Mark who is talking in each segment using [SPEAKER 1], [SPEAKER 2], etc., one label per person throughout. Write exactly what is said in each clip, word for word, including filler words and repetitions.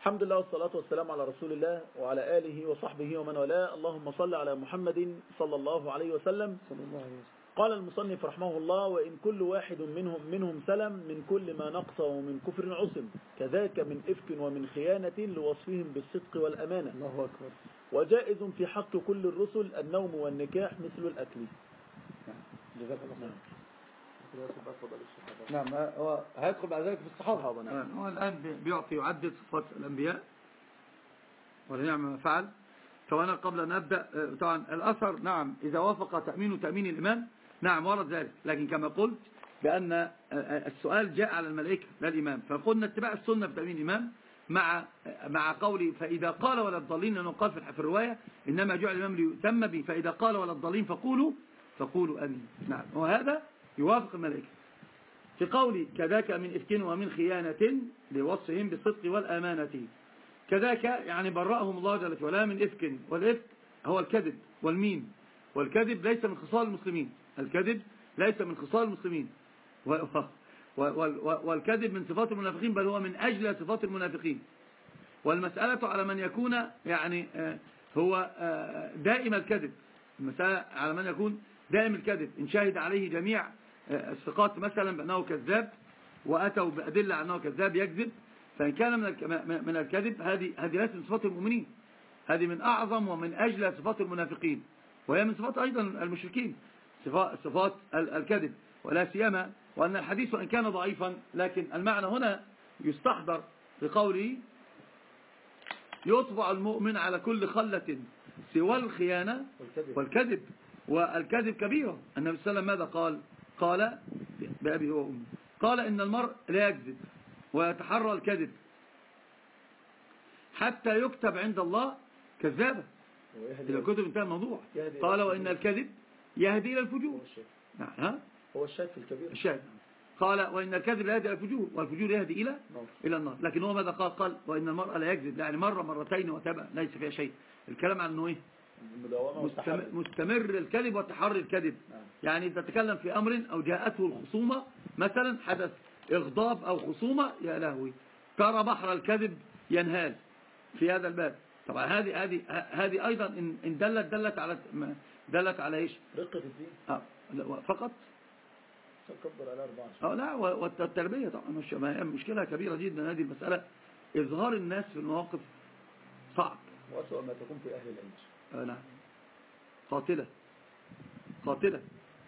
[SPEAKER 1] الحمد لله والصلاة والسلام على رسول الله وعلى آله وصحبه ومن والاه. اللهم صل على محمد صلى الله عليه وسلم.
[SPEAKER 2] صلى الله عليه وسلم.
[SPEAKER 1] قال المصنف رحمه الله: وإن كل واحد منهم منهم سلم من كل ما نقص ومن كفر عصم، كذاك من إفك ومن خيانة لوصفهم بالصدق والأمانة.
[SPEAKER 2] الله أكبر.
[SPEAKER 1] وجائز في حق كل الرسل النوم والنكاح مثل الأكل.
[SPEAKER 2] جزاك الله خير. نعم، هو هيدخل بعد ذلك في الصحابة. نعم. هو الآن بيعطي يعدد صفات الأنبياء ولنعم ما فعل. فأنا قبل أن أبدأ، طبعا الأثر نعم إذا وافق تأمين تأمين الإمام نعم ورد ذلك، لكن كما قلت بأن السؤال جاء على الملائكة لا الإمام، فقلنا اتباع السنة في تأمين الإمام مع مع قولي فإذا قال ولا الضالين، لأنه قال في الرواية إنما جعل الإمام ليؤتم به، فإذا قال ولا الضالين فقولوا فقولوا أمين. نعم، وهذا يوافق الملائكة. في قولي كذاك من إفك ومن خيانة لوصفهم بالصدق والأمانة، كذاك يعني برأهم الله جل وعلا من إفك، والإفك هو الكذب والمين، والكذب ليس من خصال المسلمين، الكذب ليس من خصال المسلمين، والكذب من صفات المنافقين، بل هو من أجل صفات المنافقين. والمسألة على من يكون يعني هو دائم الكذب، المسألة على من يكون دائم الكذب، إن شاهد عليه جميع الثقات مثلا بأنه كذاب وأتوا بأدلة على أنه كذاب يكذب، فإن كان من من الكذب هذه هذه ليست من صفات المؤمنين، هذه من أعظم ومن أجل صفات المنافقين، وهي من صفات أيضا المشركين صفات الكذب، ولا سيما وأن الحديث وإن كان ضعيفا لكن المعنى هنا يستحضر بقوله يطبع المؤمن على كل خلة سوى الخيانة والكذب، والكذب كبيرة. النبي صلى الله عليه وسلم ماذا قال؟ قال بأبي وأمي، قال إن المرء لا يكذب ويتحرى الكذب حتى يكتب عند الله كذابا، إذا كتب انتهى الموضوع. قال وإن الكذب يهدي إلى الفجور. نعم، ها
[SPEAKER 1] هو الشاهد في الكبير،
[SPEAKER 2] الشاهد. قال وإن الكذب لا يهدي إلى الفجور والفجور يهدي إلى إلى النار. لكن هو ماذا قال؟ قال وإن المرء لا يكذب، يعني مرة مرتين وتبع ليس فيها شيء. الكلام عن أنه إيه؟ مستمر, مستمر الكذب وتحري الكذب. يعني إذا تتكلم في أمر أو جاءته الخصومة مثلا، حدث إغضاب أو خصومة، يا لهوي ترى بحر الكذب ينهال في هذا الباب. طبعا هذه هذه هذه أيضا إن دلت دلت على دلت على إيش؟
[SPEAKER 1] رقة الدين.
[SPEAKER 2] آه فقط.
[SPEAKER 1] تكبر على أربعة.
[SPEAKER 2] اه لا، والتربية طبعا مش مشكلة كبيرة جدا هذه المسألة. إظهار الناس في المواقف صعب،
[SPEAKER 1] وأسوأ ما تكون في أهل العلم.
[SPEAKER 2] آه نعم، قاتلة قاتلة.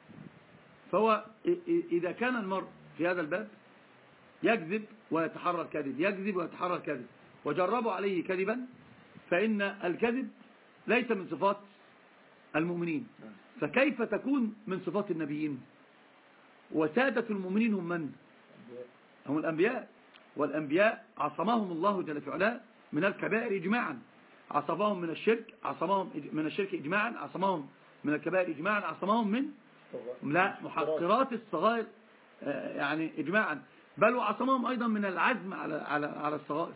[SPEAKER 2] فهو إذا كان المرء في هذا الباب يكذب ويتحرى الكذب، يكذب ويتحرى الكذب، وجربوا عليه كذبا، فإن الكذب ليس من صفات المؤمنين، فكيف تكون من صفات النبيين؟ وسادة المؤمنين هم من؟ هم الأنبياء، والأنبياء عصمهم الله جل وعلا من الكبائر إجماعا، عصمهم من الشرك، عصمهم من الشرك إجماعا، عصمهم من الكبائر إجماعا، عصمهم من لا محقرات الصغائر يعني إجماعا، بل وعصمهم أيضا من العزم على على على الصغائر.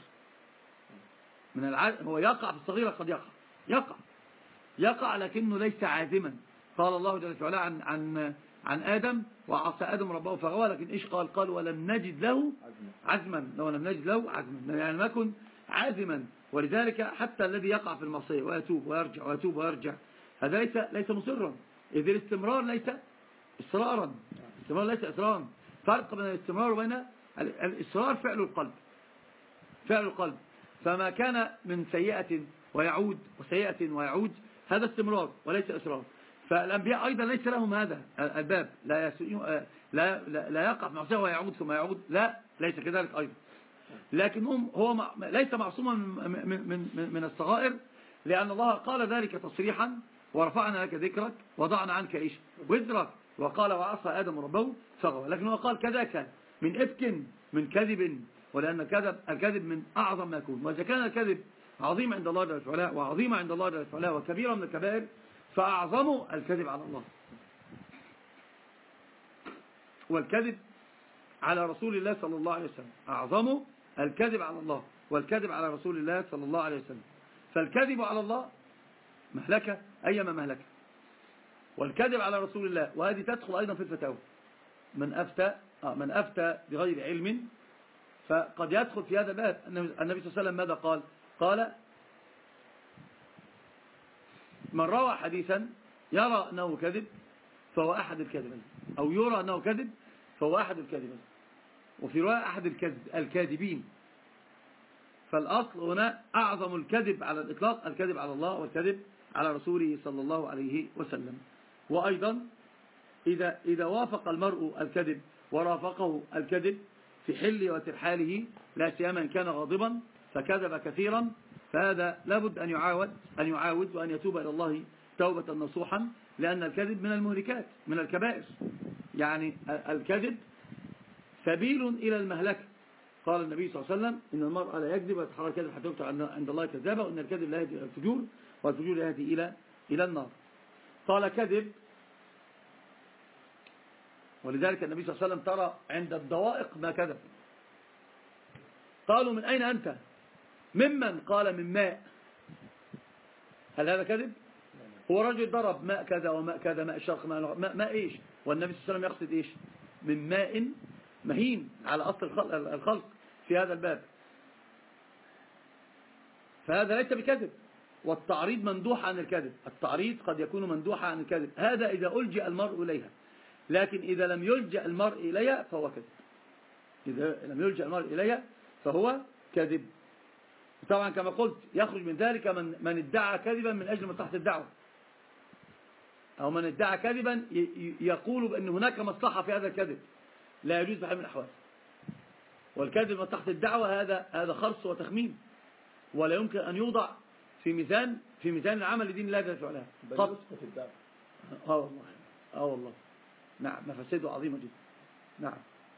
[SPEAKER 2] من العزم، هو يقع في الصغيرة، قد يقع يقع يقع لكنه ليس عازما. قال الله جل وعلا عن عن عن آدم وعصى آدم ربه فغوى، لكن إيش قال؟ قال ولم نجد له عزما، لو لم نجد له عزما، يعني ما كن عازما. ولذلك حتى الذي يقع في المعصية ويتوب ويرجع ويتوب ويرجع، هذا ليس ليس مصرا، إذ الاستمرار ليس إصرارا، الاستمرار ليس إصرارا. فرق بين الاستمرار وبين الإصرار، فعل القلب، فعل القلب. فما كان من سيئة ويعود وسيئة ويعود هذا استمرار وليس إصرار. فالأنبياء أيضا ليس لهم هذا الباب، لا لا لا يقع في معصية ويعود ثم يعود، لا ليس كذلك أيضا. لكنهم هو ليس معصوما من, من, من, من الصغائر، لأن الله قال ذلك تصريحا ورفعنا لك ذكرك وضعنا عنك إيش وزرك، وقال وعصى آدم ربه فغوى. لكن هو قال كذاك من إفك من كذب، ولأن الكذب الكذب من أعظم ما يكون. وإذا كان الكذب عظيم عند الله جل وعلا وعظيم عند الله جل وعلا وكبيرة من الكبائر، فأعظم الكذب على الله، والكذب على رسول الله صلى الله عليه وسلم أعظم الكذب على الله والكذب على رسول الله صلى الله عليه وسلم. فالكذب على الله مهلكة أيما مهلكة، والكذب على رسول الله، وهذه تدخل أيضا في الفتاوى. من أفتى, من أفتى بغير علم فقد يدخل في هذا الباب. النبي صلى الله عليه وسلم ماذا قال؟ قال من روى حديثا يرى أنه كذب فهو أحد الكاذبين، أو يرى أنه كذب فهو أحد الكاذبين، وفي رواية أحد الكاذبين. فالأصل هنا أعظم الكذب على الإطلاق الكذب على الله والكذب على رسوله صلى الله عليه وسلم. وأيضا إذا, إذا وافق المرء الكذب ورافقه الكذب في حله وترحاله، لا سيما إن كان غاضبا فكذب كثيرا، فهذا لابد أن يعاود أن يعاود وأن يتوب إلى الله توبة نصوحا، لأن الكذب من المهلكات من الكبائر. يعني الكذب سبيل إلى المهلكة. قال النبي صلى الله عليه وسلم إن المرء لا يكذب ويتحرى الكذب حتى يكتب عند الله كذابا، وإن الكذب لا يهدي إلى الفجور والفجور لا يهدي إلى إلى النار. قال كذب، ولذلك النبي صلى الله عليه وسلم ترى عند الضوائق ما كذب. قالوا من أين أنت؟ ممن؟ قال من ماء. هل هذا كذب؟ هو رجل ضرب ماء كذا وماء كذا، ماء الشرق ماء, ماء, ماء إيش؟ والنبي صلى الله عليه وسلم يقصد إيش؟ من ماء مهين على أصل الخلق في هذا الباب. فهذا ليس بكذب. والتعريض مندوح عن الكذب، التعريض قد يكون مندوحا عن الكذب، هذا إذا ألجأ المرء إليها. لكن إذا لم يلجأ المرء إليها فهو كذب. إذا لم يلجأ المرء إليها فهو كذب. طبعا كما قلت يخرج من ذلك من, من ادعى كذبا من أجل مصلحة الدعوة، أو من ادعى كذبا يقول بأن هناك مصلحة في هذا الكذب، لا يجوز بحال من الأحوال. والكذب من تحت الدعوة هذا هذا خرص وتخمين، ولا يمكن أن يوضع في ميزان في ميزان العمل لدين الله جل وعلا.
[SPEAKER 1] بل يسقط الدعوة.
[SPEAKER 2] اه والله اه والله نعم، مفاسده عظيمة جدا. نعم.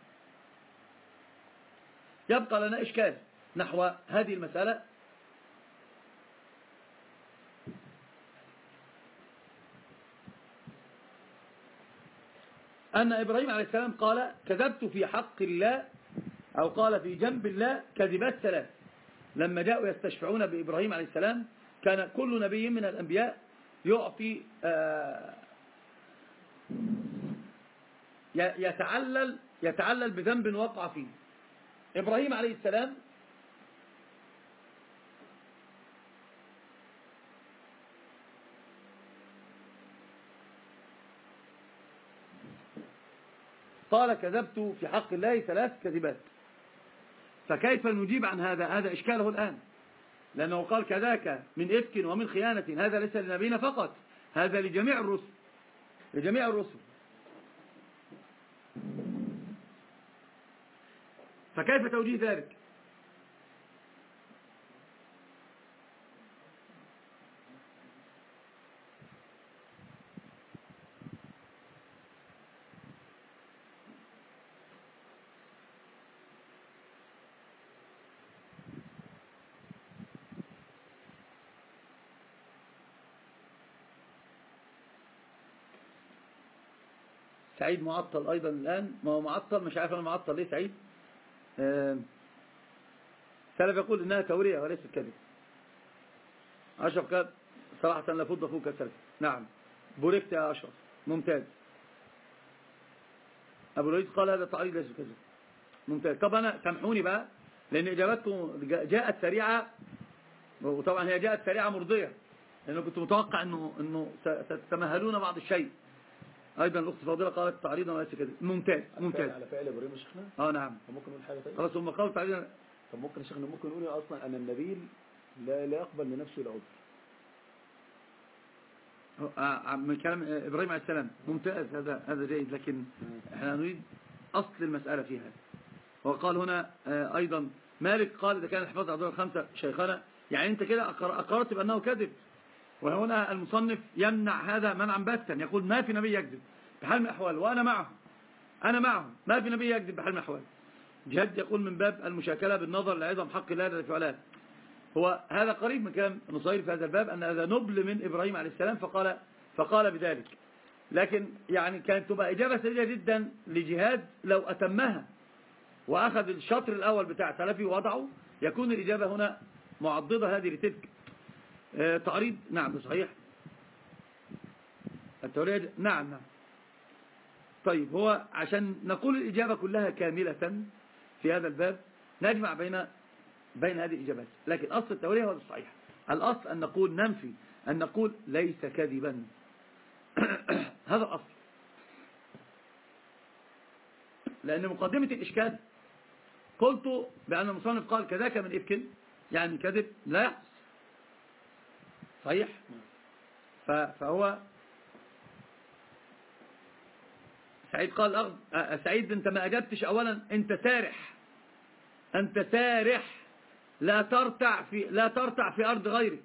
[SPEAKER 2] يبقى لنا إشكال نحو هذه المسألة. أن إبراهيم عليه السلام قال كذبت في حق الله، أو قال في جنب الله كذبات ثلاث. لما جاءوا يستشفعون بإبراهيم عليه السلام كان كل نبي من الأنبياء يعطي آه يتعلل يتعلل بذنب وقع فيه. إبراهيم عليه السلام قال كذبت في حق الله ثلاث كذبات. فكيف نجيب عن هذا؟ هذا إشكاله الآن، لأنه قال كذاك من إفك ومن خيانة، هذا ليس لنبينا فقط، هذا لجميع الرسل لجميع الرسل فكيف توجيه ذلك؟ سعيد معطل أيضا الآن، ما هو معطل، مش عارف أنا معطل ليه سعيد. آه سلف يقول إنها تورية وليست كذب. أشرف قال صراحة لا فض فوق السلف. نعم بوركت يا أشرف، ممتاز. أبو الوليد قال هذا تعريض ليس كذب، ممتاز. طب أنا سامحوني بقى، لأن إجابتكم جاءت سريعة، وطبعا هي جاءت سريعة مرضية، لأنه كنت متوقع أنه, إنه ستتمهلون بعض الشيء. أيضا الأخت فاضلة قالت تعريضا وليس كذب، ممتاز ممتاز.
[SPEAKER 1] على فعل إبراهيم يا شيخنا.
[SPEAKER 2] اه نعم.
[SPEAKER 1] ممكن نقول حاجة طيب؟
[SPEAKER 2] خلاص هم قالوا تعريضا.
[SPEAKER 1] طب ممكن يا شيخنا ممكن نقول أصلا أن النبيل لا لا يقبل لنفسه العذر.
[SPEAKER 2] من كلام إبراهيم عليه السلام، ممتاز، هذا هذا جيد، لكن احنا نريد أصل المسألة فيها. وقال هنا أيضا مالك قال إذا كان الحفاظ على الخمسة شيخنا، يعني أنت كده أقررت بأنه كذب. وهنا المصنف يمنع هذا منعا باتا، يقول ما في نبي يكذب بحال من الأحوال، وأنا معه أنا معه ما في نبي يكذب بحال من الأحوال. جهد يقول من باب المشاكلة بالنظر لعظم حق الله الذي في علاه. هو هذا قريب من كلام نصير في هذا الباب، أن هذا نبل من إبراهيم عليه السلام فقال فقال بذلك. لكن يعني كانت تبقى إجابة سريعة جدا لجهاد لو أتمها وأخذ الشطر الأول بتاع سلفي ووضعه، يكون الإجابة هنا معضدة هذه لتلك. آه تعريض نعم صحيح، التوريد نعم نعم. طيب هو عشان نقول الإجابة كلها كاملة في هذا الباب نجمع بين بين هذه الإجابات. لكن أصل التورية هو الصحيح. الأصل أن نقول ننفي، أن نقول ليس كذبا. هذا الأصل. لأن مقدمة الإشكال قلت بأن المصنف قال كذاك من إفك، يعني كذب لا يحدث. صحيح؟ فهو سعيد قال أغ... سعيد أنت ما أجبتش. أولا أنت سارح، أنت سارح لا ترتع في لا ترتع في أرض غيرك.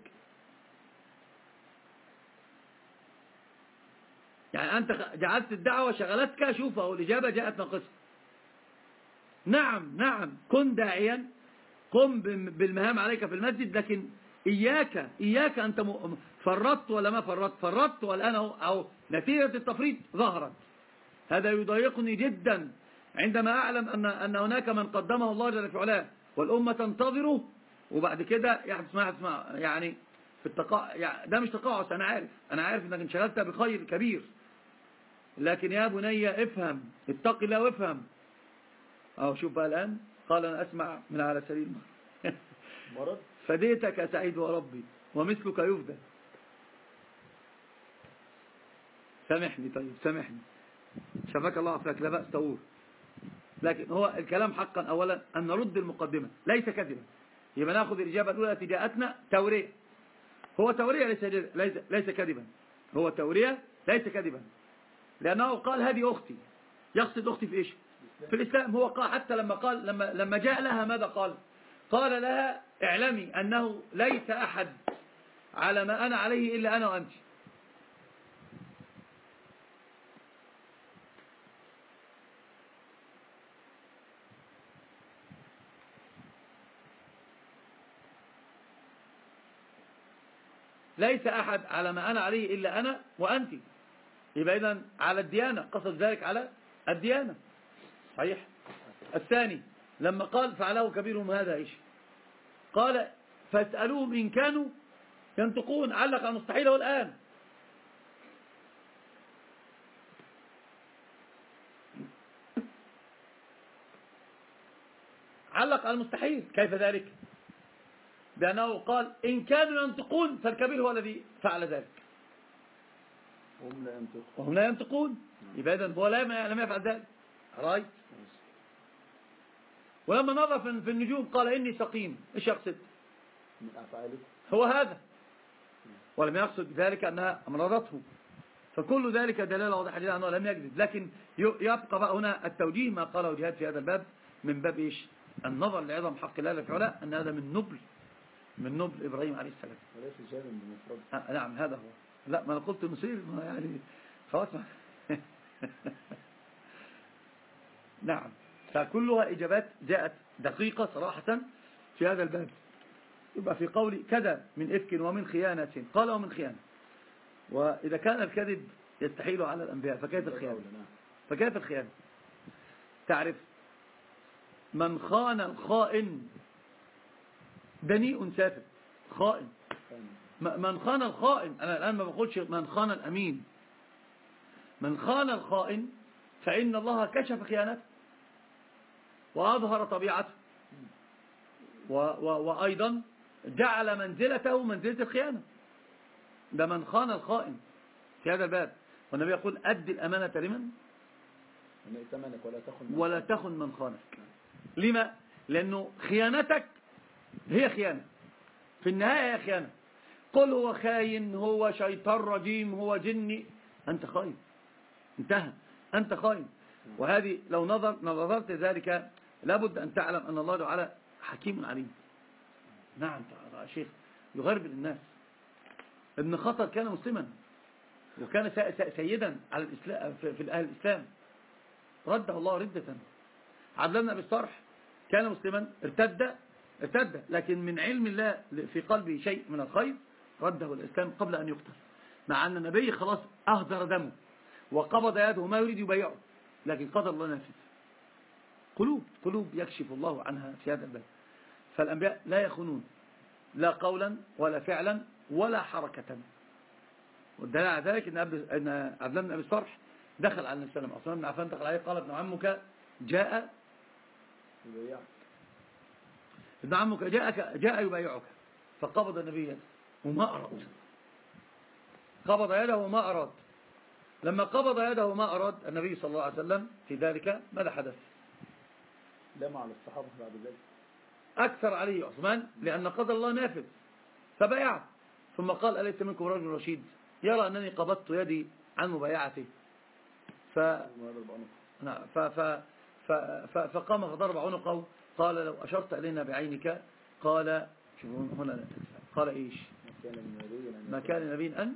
[SPEAKER 2] يعني أنت جعلت الدعوة شغلتك. شوف أهو الإجابة جاءت ناقصة. نعم نعم كن داعيا، قم بالمهام عليك في المسجد، لكن إياك إياك أنت فرطت ولا ما فرطت فرطت والآن أو نتيجة التفريط ظهرت. هذا يضايقني جدا عندما أعلم أن أن هناك من قدمه الله جل في علاه والأمة تنتظره، وبعد كده يحدث ما يحدث ما يعني في التقاع. يعني ده مش تقاعس. أنا عارف أنا عارف أنك انشغلت بخير كبير، لكن يا بني افهم، اتق الله وافهم. أو شوف بقى الآن قال أنا أسمع من على سبيل
[SPEAKER 1] مرض
[SPEAKER 2] فديتك يا سعيد وربي ومثلك يفدى. سامحني طيب سامحني، شفاك الله عفاك، لا بأس تقول. لكن هو الكلام حقا أولا أن نرد المقدمة ليس كذبا. يبقى ناخذ الإجابة الأولى التي جاءتنا تورية. هو تورية ليس ليس ليس كذبا. هو تورية ليس كذبا، لأنه قال هذه أختي. يقصد أختي في إيش؟ في الإسلام. هو قال حتى لما قال لما لما جاء لها ماذا قال؟ قال لها اعلمي أنه ليس أحد على ما أنا عليه إلا أنا وأنت. ليس أحد على ما أنا عليه إلا أنا وأنت. يبقى إذن على الديانة، قصد ذلك على الديانة. صحيح. الثاني لما قال فعله كبيرهم هذا إيش؟ قال فاسألوهم إن كانوا ينطقون. علق على المستحيل هو الآن. علق على المستحيل. كيف ذلك؟ بأنه قال إن كانوا ينطقون فالكبير هو الذي فعل ذلك.
[SPEAKER 1] وهم لا ينطقون
[SPEAKER 2] وهم لا ينطقون. يبقى إذن هو لم يفعل ذلك. رايت. ولما نظر في النجوم قال إني سقيم. إيش يقصد؟
[SPEAKER 1] من أفعاله
[SPEAKER 2] هو هذا. ولم يقصد ذلك أنها أمرضته. فكل ذلك دلالة واضحة جدا أنه لم يكذب. لكن يبقى بقى هنا التوجيه ما قاله جهاد في هذا الباب من باب إيش؟ النظر لعظم حق الله في علاه، أن هذا من نبل من نبل إبراهيم عليه السلام.
[SPEAKER 1] وليس جاهلا بمفرد.
[SPEAKER 2] آه نعم هذا هو. لا ما أنا قلت نصير يعني خلاص. نعم. فكلها إجابات جاءت دقيقة صراحة في هذا الباب. يبقى في قولي كذا من إفك ومن خيانة، قال ومن خيانة. وإذا كان الكذب يستحيل على الأنبياء فكيف الخيانة؟ فكيف الخيانة؟ تعرف من خان الخائن دنيء سافل. خائن. من خان الخائن، أنا الآن ما بقولش من خان الأمين. من خان الخائن فإن الله كشف خيانته وأظهر طبيعته، و و وأيضا جعل منزلته منزلة الخيانة. ده من خان الخائن في هذا الباب. والنبي يقول أد الأمانة لمن؟
[SPEAKER 1] ولا تخن من,
[SPEAKER 2] ولا تخن من خانك. لما؟ لأنه خيانتك هي خيانة في النهاية، هي خيانة. قل هو خاين، هو شيطان رجيم، هو جني، أنت خاين. انتهى، أنت خاين. وهذه لو نظر نظرت ذلك لابد أن تعلم أن الله تعالى حكيم عليم. نعم يا شيخ يغرب الناس. ابن خطر كان مسلما وكان سيدا على الإسلام في أهل الإسلام، رده الله ردة. عبد الله بن أبي الصرح كان مسلما ارتد ارتد لكن من علم الله في قلبه شيء من الخير رده الإسلام قبل أن يقتل، مع أن النبي خلاص أهدر دمه وقبض يده ما يريد يبيعه، لكن قدر الله نافذ. قلوب قلوب يكشف الله عنها في هذا الباب. فالأنبياء لا يخونون لا قولا ولا فعلا ولا حركة. والدليل على ذلك ان عبد الله بن ابي الصرح دخل على النبي صلى الله عليه وسلم. عثمان بن عفان دخل عليه قال ابن عمك جاء ابن عمك جاءك جاء يبايعك فقبض النبي يده وما أراد، قبض يده وما أراد. لما قبض يده وما أراد النبي صلى الله عليه وسلم في ذلك ماذا حدث؟
[SPEAKER 1] لما على الصحابة بعد ذلك
[SPEAKER 2] أكثر عليه عثمان لأن قدر الله نافذ فبايعه، ثم قال أليس منكم رجل رشيد يرى أنني قبضت يدي عن مبايعته ف... ف... ف... ف... ف... فقام فضرب عنقه. قال لو أشرت إلينا بعينك قال شوفوا هنا قال إيش ما كان لنبي أن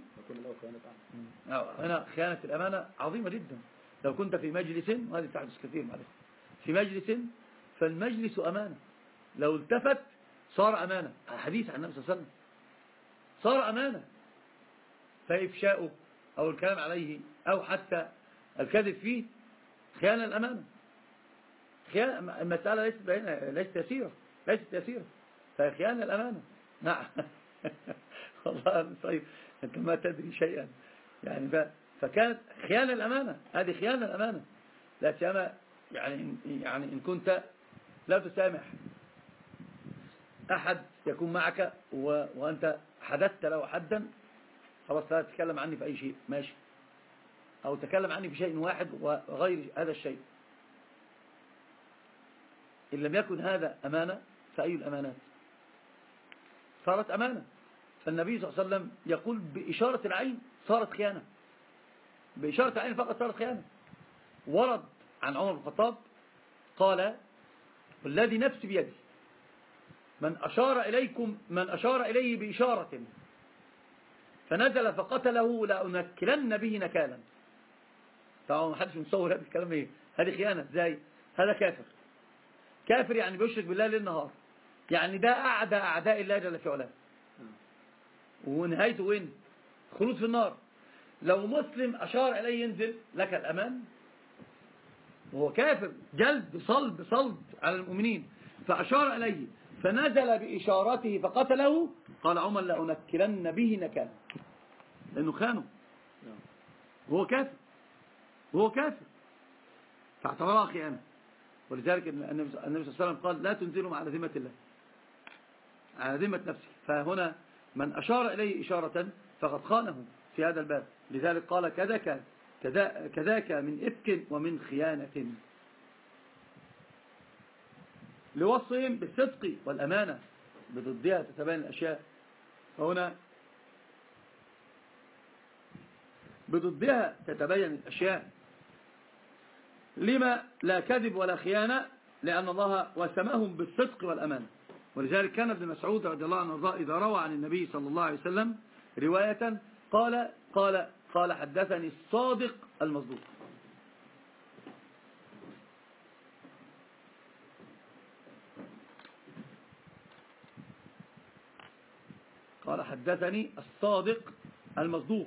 [SPEAKER 2] هنا خيانة الأمانة عظيمة جدا. لو كنت في مجلس وهذه تحدث كثير معلش في مجلس فالمجلس أمانة، لو التفت صار أمانة. حديث عن النبي صلى الله عليه وسلم صار أمانة، فإفشاؤه أو الكلام عليه أو حتى الكذب فيه خيانة الأمانة. خيانة المسألة ليست ليست يسيرة ليست يسيرة فخيانة الأمانة. نعم والله طيب أنت ما تدري شيئا يعني ف... فكانت خيانة الأمانة، هذه خيانة الأمانة. لا سيما يعني يعني إن كنت لا تسامح أحد يكون معك و... وأنت حدثت له حدا خلاص لا تتكلم عني في أي شيء ماشي، أو تكلم عني في شيء واحد وغير هذا الشيء. إن لم يكن هذا أمانة فأي الأمانات صارت أمانة. فالنبي صلى الله عليه وسلم يقول بإشارة العين صارت خيانة، بإشارة العين فقط صارت خيانة. ورد عن عمر بن الخطاب قال والذي نفسي بيدي من أشار إليكم من أشار إليه بإشارة فنزل فقتله لأنكلن به نكالا. طبعا ما حدش مصور هذا الكلام ايه، هذه خيانة ازاي؟ هذا كافر، كافر يعني بيشرك بالله ليل نهار، يعني ده أعدى أعداء الله جل في علاه، ونهايته وين؟ خلود في النار. لو مسلم أشار إليه ينزل لك الأمان وهو كافر جلد صلب صلب على المؤمنين، فأشار إليه فنزل بإشارته فقتله قال عمر لأنكلن به نكالا، لأنه خانه وهو كافر وهو كافر فاعتبرها خيانة. ولذلك النبي صلى الله عليه وسلم قال لا تنزلهم على ذمة الله على ذمة نفسه. فهنا من أشار إليه إشارة فقد خانه في هذا الباب. لذلك قال كذاك كذاك من إفك ومن خيانة لوصفهم بالصدق والأمانة بضدها تتبين الأشياء. فهنا بضدها تتبين الأشياء. لما لا كذب ولا خيانة؟ لأن الله وسمهم بالصدق والأمانة. ولذلك كان ابن مسعود رضي الله عنه إذا روى عن النبي صلى الله عليه وسلم رواية قال قال قال حدثني الصادق المصدوق. قال حدثني الصادق المصدوق.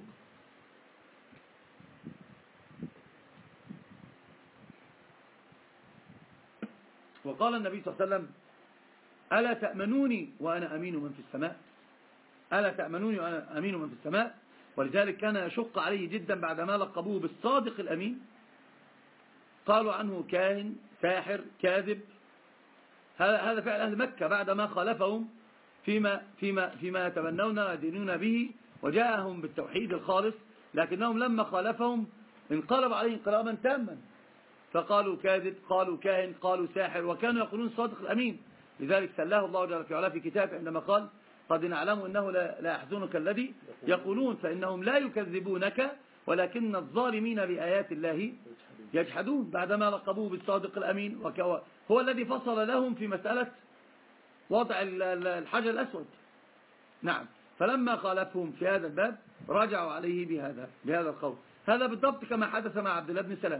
[SPEAKER 2] وقال النبي صلى الله عليه وسلم ألا تأمنوني وأنا أمين من في السماء، ألا تأمنوني وأنا أمين من في السماء. ولذلك كان يشق عليه جدا بعدما لقبوه بالصادق الأمين، قالوا عنه كاهن ساحر كاذب. هذا فعل أهل مكة بعدما خالفهم فيما, فيما, فيما يتبنون ويدينون به وجاءهم بالتوحيد الخالص، لكنهم لما خالفهم انقلب عليه انقلابا تاما، فقالوا كاذب قالوا كاهن قالوا ساحر، وكانوا يقولون صادق الأمين. لذلك سلاه الله جل وعلا في كتابه عندما قال قد نعلم أنه لا يحزنك الذي يقولون فإنهم لا يكذبونك ولكن الظالمين بآيات الله يجحدون، بعدما لقبوه بالصادق الأمين. هو الذي فصل لهم في مسألة وضع الحجر الأسود. نعم، فلما خالفهم في هذا الباب رجعوا عليه بهذا بهذا القول. هذا بالضبط كما حدث مع عبد الله بن سلام.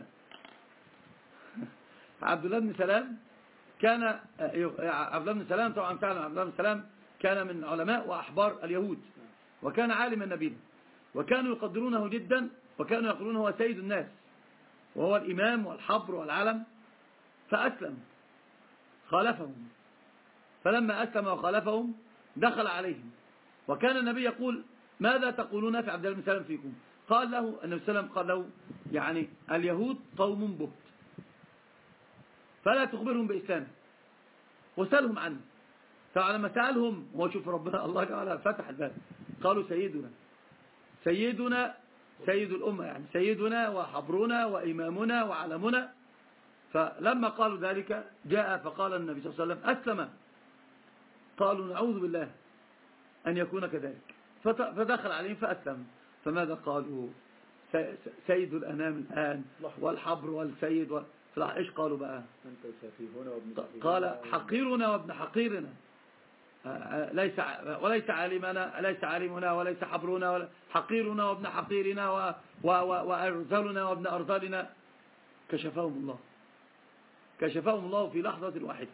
[SPEAKER 2] عبد الله بن سلام كان عبد الله بن سلام طبعا تعلم عبد الله بن سلام كان من علماء وأحبار اليهود، وكان عالما نبيلا، وكانوا يقدرونه جدا، وكانوا يقولون هو سيد الناس وهو الإمام والحبر والعلم. فأسلم خالفهم، فلما أسلم وخالفهم دخل عليهم، وكان النبي يقول ماذا تقولون في عبد الله بن سلام فيكم؟ قال له النبي صلى الله عليه وسلم قال له يعني اليهود قوم بهت فلا تخبرهم بإسلامه وسألهم عنه، فلما سألهم هو شوف ربنا الله تعالى فتح الباب قالوا سيدنا سيدنا سيد الأمة يعني سيدنا وحبرنا وإمامنا وعلمنا. فلما قالوا ذلك جاء فقال النبي صلى الله عليه وسلم أسلم. قالوا نعوذ بالله أن يكون كذلك. فدخل عليهم فأسلم. فماذا قالوا؟ سيد الأنام الآن والحبر والسيد و... إيش قالوا بقى؟ قال حقيرنا وابن حقيرنا ليس وليس عالمنا ليس عالمنا وليس حبرنا ولا حقيرنا وابن حقيرنا و... و... و... وأرذلنا وابن أرذلنا. كشفهم الله كشفهم الله في لحظة واحدة.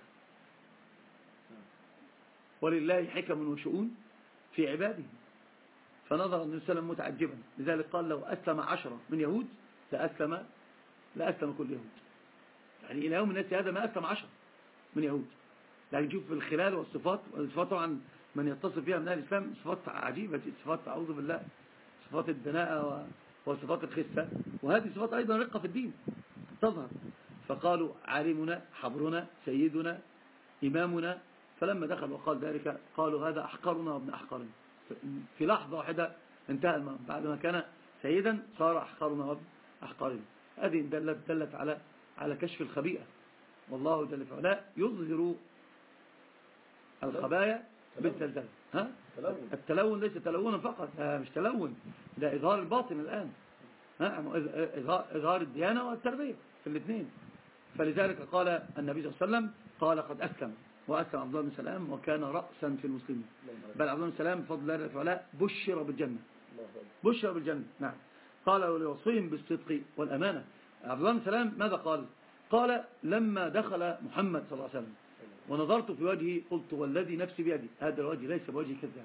[SPEAKER 2] ولله حكم وشؤون في عباده. فنظر النبي صلى الله عليه وسلم متعجبا لذلك قال لو أسلم عشرة من يهود لأسلم لأسلم كل يهود. يعني إلى يوم الناس هذا ما أسلم عشرة من يهود. لكن شوف في الخلال والصفات والصفات طبعا من يتصف بها من أهل الإسلام صفات عجيبة صفات أعوذ بالله صفات الدناءة وصفات الخسة وهذه صفات أيضا رقة في الدين تظهر. فقالوا عالمنا حبرنا سيدنا إمامنا. فلما دخل وقال ذلك قالوا هذا أحقرنا وابن أحقرنا. في لحظة واحدة انتهى المام بعد ما كان سيدا صار أحقرنا وابن أحقرنا. هذه دلت, دلت على على كشف الخبيئة. والله جل وعلا يظهر الخبايا بالزلزال. ها؟ التلون ليس تلونا فقط مش تلون ده إظهار الباطن الآن. ها؟ إظهار الديانة والتربية في الاثنين. فلذلك قال النبي صلى الله عليه وسلم قال قد أسلم وأسلم عبد الله بن سلام وكان رأسا في المسلمين. بل عبد الله بن سلام بفضل الله تعالى بشر بالجنة بشر بالجنة. نعم. قال ولوصفهم بالصدق والأمانة. عبد الله بن سلام ماذا قال؟ قال لما دخل محمد صلى الله عليه وسلم ونظرت في وجهه قلت والذي نفسي بيدي هذا الوجه ليس بوجه كذاب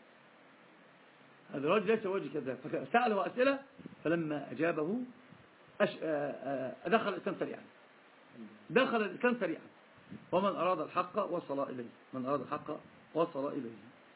[SPEAKER 2] هذا الوجه ليس بوجه كذاب. فسأله أسئلة فلما أجابه أش... دخل الإسلام سريعا دخل الإسلام سريعا. ومن أراد الحق وصل إليه من أراد الحق وصل إليه.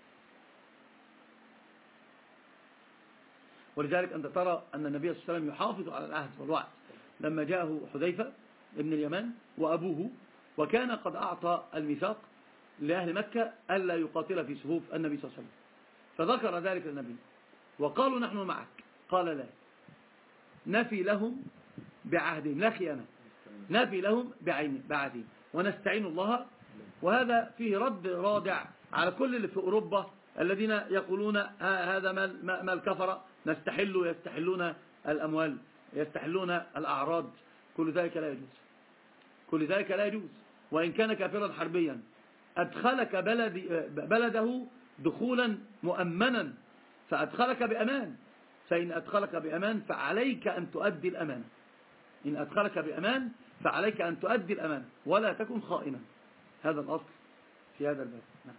[SPEAKER 2] ولذلك أنت ترى أن النبي صلى الله عليه وسلم يحافظ على العهد والوعد لما جاءه حذيفة ابن اليمان وأبوه وكان قد أعطى الميثاق لأهل مكة ألا يقاتل في صفوف النبي صلى الله عليه وسلم. فذكر ذلك النبي وقالوا نحن معك. قال لا نفي لهم بعهدهم لا خيانة نفي لهم بعهدهم ونستعين الله. وهذا فيه رد رادع على كل اللي في أوروبا الذين يقولون هذا ما الكفر نستحل يستحلون الأموال يستحلون الأعراض. كل ذلك لا يجوز كل ذلك لا يجوز. وإن كان كافرا حربيا أدخلك بلد بلده دخولا مؤمنا فأدخلك بأمان. فإن أدخلك بأمان فعليك أن تؤدي الأمان. إن أدخلك بأمان فعليك أن تؤدي الأمان ولا تكن خائنا. هذا الأصل في هذا الباب. نعم.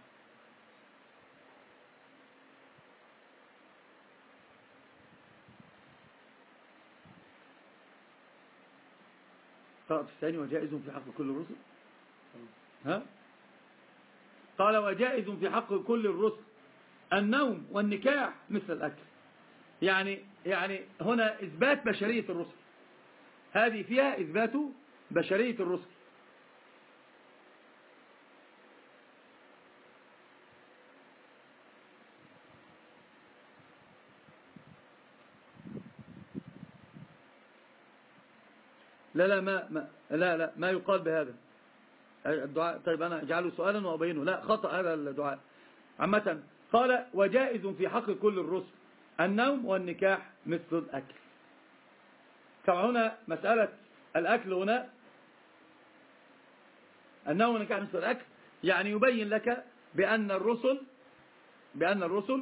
[SPEAKER 2] قرأت الثاني وجائز في حق كل الرسل. ها؟ قال وجائز في حق كل الرسل النوم والنكاح مثل الأكل. يعني يعني هنا إثبات بشرية الرسل. هذه فيها إثبات بشرية الرسل. لا لا ما, ما لا لا ما يقال بهذا الدعاء. طيب أنا أجعله سؤالا وأبينه. لا خطأ هذا الدعاء. عامة قال وجائز في حق كل الرسل النوم والنكاح مثل الأكل. طبعا هنا مسألة الأكل هنا النوم والنكاح مثل الأكل يعني يبين لك بأن الرسل بأن الرسل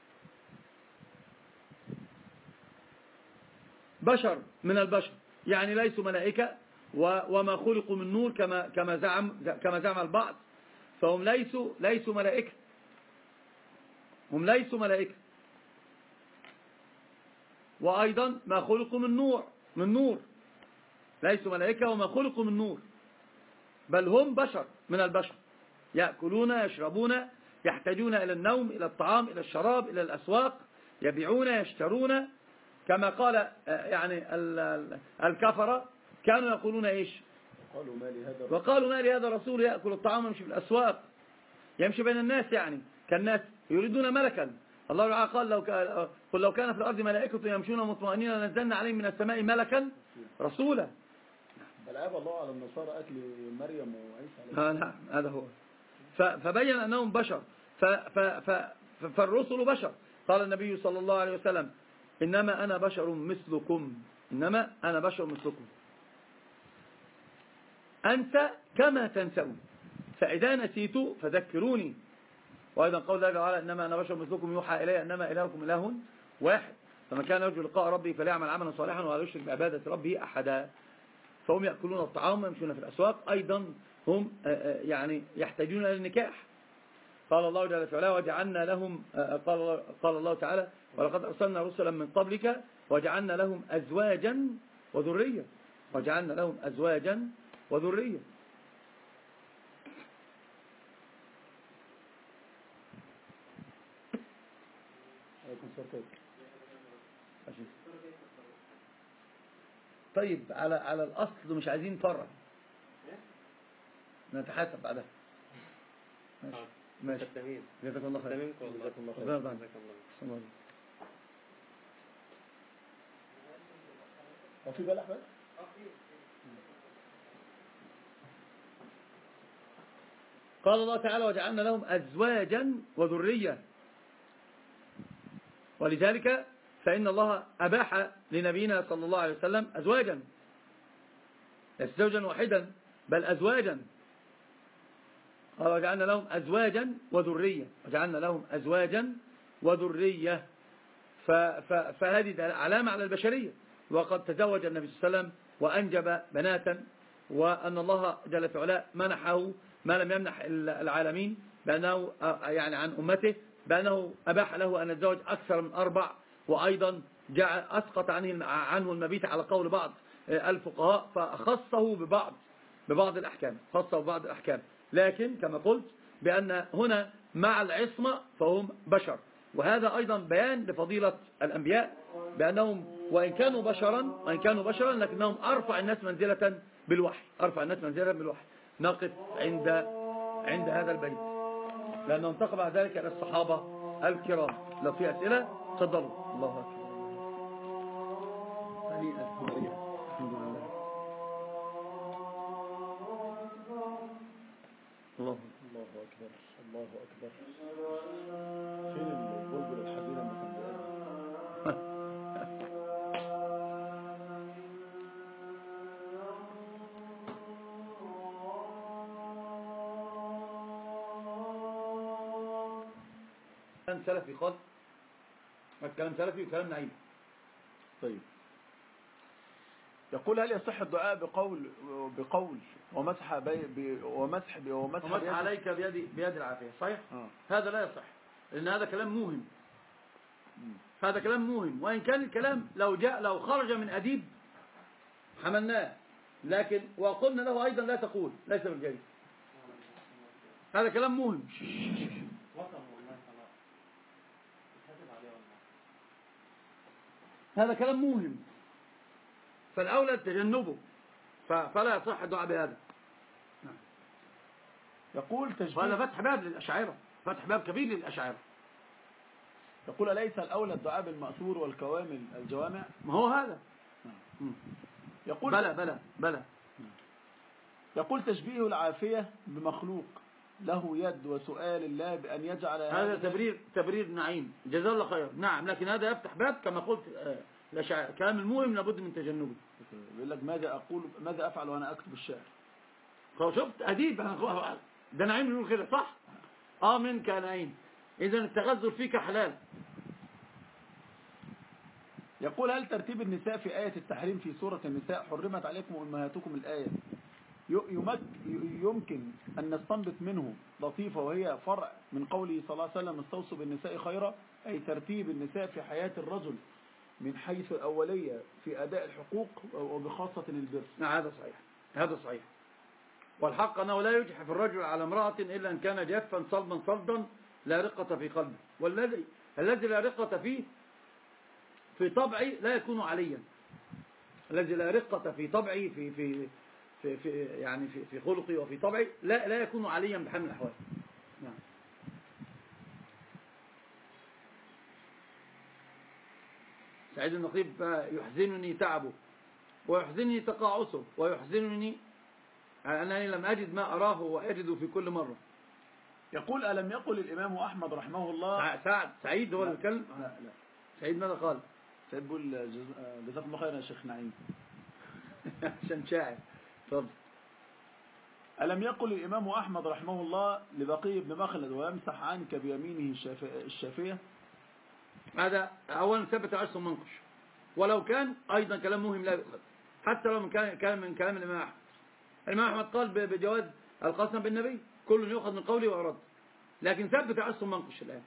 [SPEAKER 2] بشر من البشر يعني ليسوا ملائكة وما خلقوا من نور كما كما زعم كما زعم البعض. فهم ليسوا ليسوا ملائكة هم ليسوا ملائكة. وأيضا ما خلقوا من نور من نور ليسوا ملائكة وما خلقوا من نور بل هم بشر من البشر يأكلون يشربون يحتاجون إلى النوم إلى الطعام إلى الشراب إلى الأسواق يبيعون يشترون كما قال يعني الكفرة كانوا يقولون إيش وقالوا ما لهذا الرسول يأكل الطعام ويمشي في الأسواق يمشي بين الناس يعني كالناس يريدون ملكا. الله تعالى قال لو قل لو كان في الأرض ملائكة يمشون مطمئنين لنزلنا عليهم من السماء ملكا رسولا.
[SPEAKER 1] بل أبى الله على النصارى أكل مريم وعيسى.
[SPEAKER 2] ها نعم هذا هو. فبين أنهم بشر. ف ف ف فالرسل بشر. قال النبي صلى الله عليه وسلم إنما أنا بشر مثلكم، إنما أنا بشر مثلكم أنت كما تنسون فإذا نسيت فذكروني. وأيضا قول الله تعالى إنما أنا بشر مثلكم يوحى إلي أنما إلهكم إله واحد فمن كان يرجو لقاء ربه فليعمل عملا صالحا ولا يشرك بعبادة ربه أحدا. فهم يأكلون الطعام ويمشون في الأسواق، أيضا هم يعني يحتاجون للنكاح. قال الله جل وعلا وجعلنا لهم قال قال الله تعالى ولقد أرسلنا رسلا من قبلك وجعلنا لهم أزواجا وذرية وجعلنا لهم أزواجا وذرية. طيب على على الأصل مش عايزين نفرع نتحاسب بعدها. ماشي ماشي جزاكم الله خير. جزاكم الله خير. جزاكم الله خير.
[SPEAKER 1] هو في بلح بس؟
[SPEAKER 2] قال الله تعالى وجعلنا لهم أزواجا وذرية. ولذلك فإن الله أباح لنبينا صلى الله عليه وسلم أزواجا ليس زوجا واحدا بل أزواجا. قال وجعلنا لهم أزواجا وذرية وجعلنا لهم أزواجا وذرية. فهذه علامة على البشرية. وقد تزوج النبي صلى الله عليه وسلم وأنجب بناتا وأن الله جل وعلا منحه ما لم يمنح العالمين بأنه يعني عن أمته بأنه أباح له أن يتزوج أكثر من أربع. وأيضا جعل أسقط عنه عنه المبيت على قول بعض الفقهاء فخصه ببعض ببعض الأحكام خصه ببعض الأحكام. لكن كما قلت بأن هنا مع العصمة فهم بشر. وهذا أيضا بيان لفضيلة الأنبياء بأنهم وإن كانوا بشرا وإن كانوا بشرا لكنهم أرفع الناس منزلة بالوحي أرفع الناس منزلة بالوحي. نقف عند عند هذا البيت لأنه انتقل بعد ذلك إلى الصحابة الكرام. لو في أسئلة تفضلوا. الله أكبر. الحمد لله. الله
[SPEAKER 1] الله أكبر الله أكبر. فين البلبل الحبيب لما كان بيقول
[SPEAKER 2] كلام سلفي خالص كلام سلفي وكلام نعيم.
[SPEAKER 1] طيب يقول هل يصح الدعاء بقول بقول ومسح بي ومسح بي ومسح,
[SPEAKER 2] ومسح عليك بيد بيد العافية صحيح؟ آه. هذا لا يصح لأن هذا كلام موهم. هذا كلام موهم وإن كان الكلام لو جاء لو خرج من أديب حملناه لكن وقلنا له أيضا لا تقول ليس بالجيد. هذا كلام موهم. هذا كلام موهم فالأولى تجنبه فلا يصح الدعاء بهذا.
[SPEAKER 1] نعم. يقول تشبيه
[SPEAKER 2] هذا فتح باب للأشاعرة فتح باب كبير للأشاعرة.
[SPEAKER 1] يقول أليس الأولى الدعاء بالمأثور والكوامل الجوامع؟
[SPEAKER 2] ما هو هذا.
[SPEAKER 1] نعم. يقول
[SPEAKER 2] بلى بلى بلى.
[SPEAKER 1] يقول تشبيه العافية بمخلوق له يد وسؤال الله بأن يجعل
[SPEAKER 2] هذا تبرير تبرير نعيم جزاه الله خير. نعم لكن هذا يفتح باب كما قلت الأشاعرة كلام المهم لابد من تجنبه.
[SPEAKER 1] يقول لك ماذا أقول ماذا أفعل وأنا أكتب الشعر.
[SPEAKER 2] شفت أديب ده نعيم يقول كده صح. آه منك يا نعيم. إذا التغزل فيك حلال.
[SPEAKER 1] يقول هل ترتيب النساء في آية التحريم في سورة النساء حرمت عليكم أمهاتكم الآية يمكن أن نستنبط منه لطيفة وهي فرع من قوله صلى الله عليه وسلم استوصوا بالنساء خيرا أي ترتيب النساء في حياة الرجل من حيث الأولية في أداء الحقوق وبخاصة البر.
[SPEAKER 2] نعم هذا صحيح هذا صحيح. والحق أنه لا يجحف الرجل على امرأة إلا أن كان جافا صلبا صلدا لا رقة في قلبه. والذي الذي لا رقة فيه في طبعي لا يكون عليا. الذي لا رقة في طبعي في في في, في يعني في, في خلقي وفي طبعي لا لا يكون عليا بحال من الأحوال. نعم. سعيد النقيب يحزنني تعبه ويحزنني تقاعسه ويحزنني أنني لم أجد ما أراه وأجده في كل مرة.
[SPEAKER 1] يقول ألم يقل الإمام أحمد رحمه الله
[SPEAKER 2] سعد سعيد هو اللي اتكلم؟
[SPEAKER 1] لا لا
[SPEAKER 2] سعيد ماذا قال؟
[SPEAKER 1] سعيد بيقول جزاكم الله خيرا يا شيخ نعيم
[SPEAKER 2] عشان شاعر. اتفضل.
[SPEAKER 1] ألم يقل الإمام أحمد رحمه الله لبقي بن مخلد ويمسح عنك بيمينه الشافية؟
[SPEAKER 2] هذا أولا ثبت عشر منقش، ولو كان أيضا كلام مهم لا يؤخذ، حتى لو من كان كلام من كلام الإمام أحمد. الإمام أحمد قال بجواز القسم بالنبي كل يؤخذ من قوله وأرد، لكن ثبت عشر منقش الآن.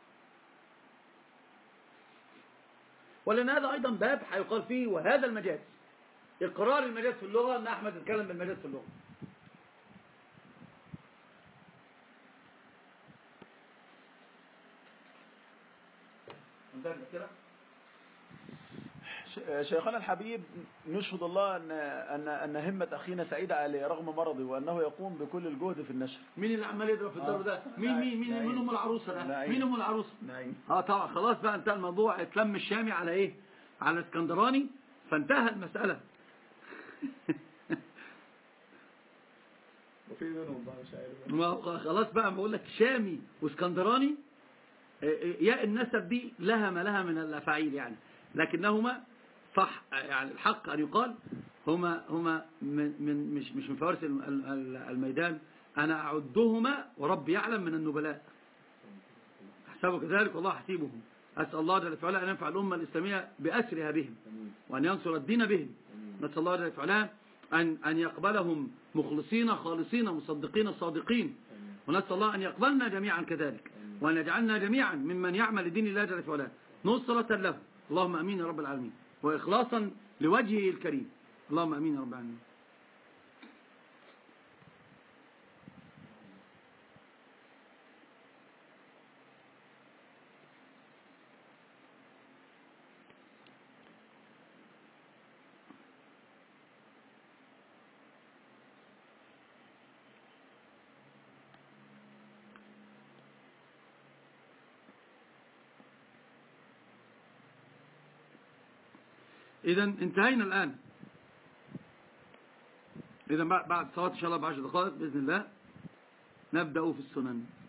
[SPEAKER 2] ولأن هذا أيضا باب حيقال فيه وهذا المجاز، إقرار المجاز في اللغة، أن أحمد يتكلم بالمجاز في اللغة.
[SPEAKER 1] شيخنا الحبيب، نشهد الله أن أن أن همة أخينا سعيد عليه رغم مرضه، وأنه يقوم بكل الجهد في النشر.
[SPEAKER 2] مين اللي عمال يضرب في الضرب ده؟ مين مين مين مين أم العروسة ده؟ مين أم العروسة؟
[SPEAKER 1] نعيم.
[SPEAKER 2] اه طبعا خلاص بقى انتهى الموضوع، اتلم الشامي على ايه؟ على اسكندراني، فانتهى المسألة.
[SPEAKER 1] وفي منهم بقى مش عارف.
[SPEAKER 2] خلاص بقى بقول لك شامي واسكندراني، يا النسب دي لها ما لها من الافاعيل يعني، لكنهما صح يعني الحق ان يقال هما هما من من مش مش من فوارس الميدان، انا اعدهما وربي يعلم من النبلاء، احسبه كذلك والله حسيبهم. اسال الله جل وعلا ان ينفع الامه الاسلاميه باسرها بهم، وان ينصر الدين بهم. نسال الله جل وعلا ان ان يقبلهم مخلصين خالصين مصدقين صادقين، ونسال الله ان يقبلنا جميعا كذلك، وان يجعلنا جميعا ممن يعمل لدين الله جل وعلا نصرة له. اللهم امين يا رب العالمين، واخلاصا لوجهه الكريم. اللهم امين يا رب العالمين. إذا انتهينا الآن. إذا بعد صلاة إن شاء الله بعشر دقائق بإذن الله نبدأ في السنن.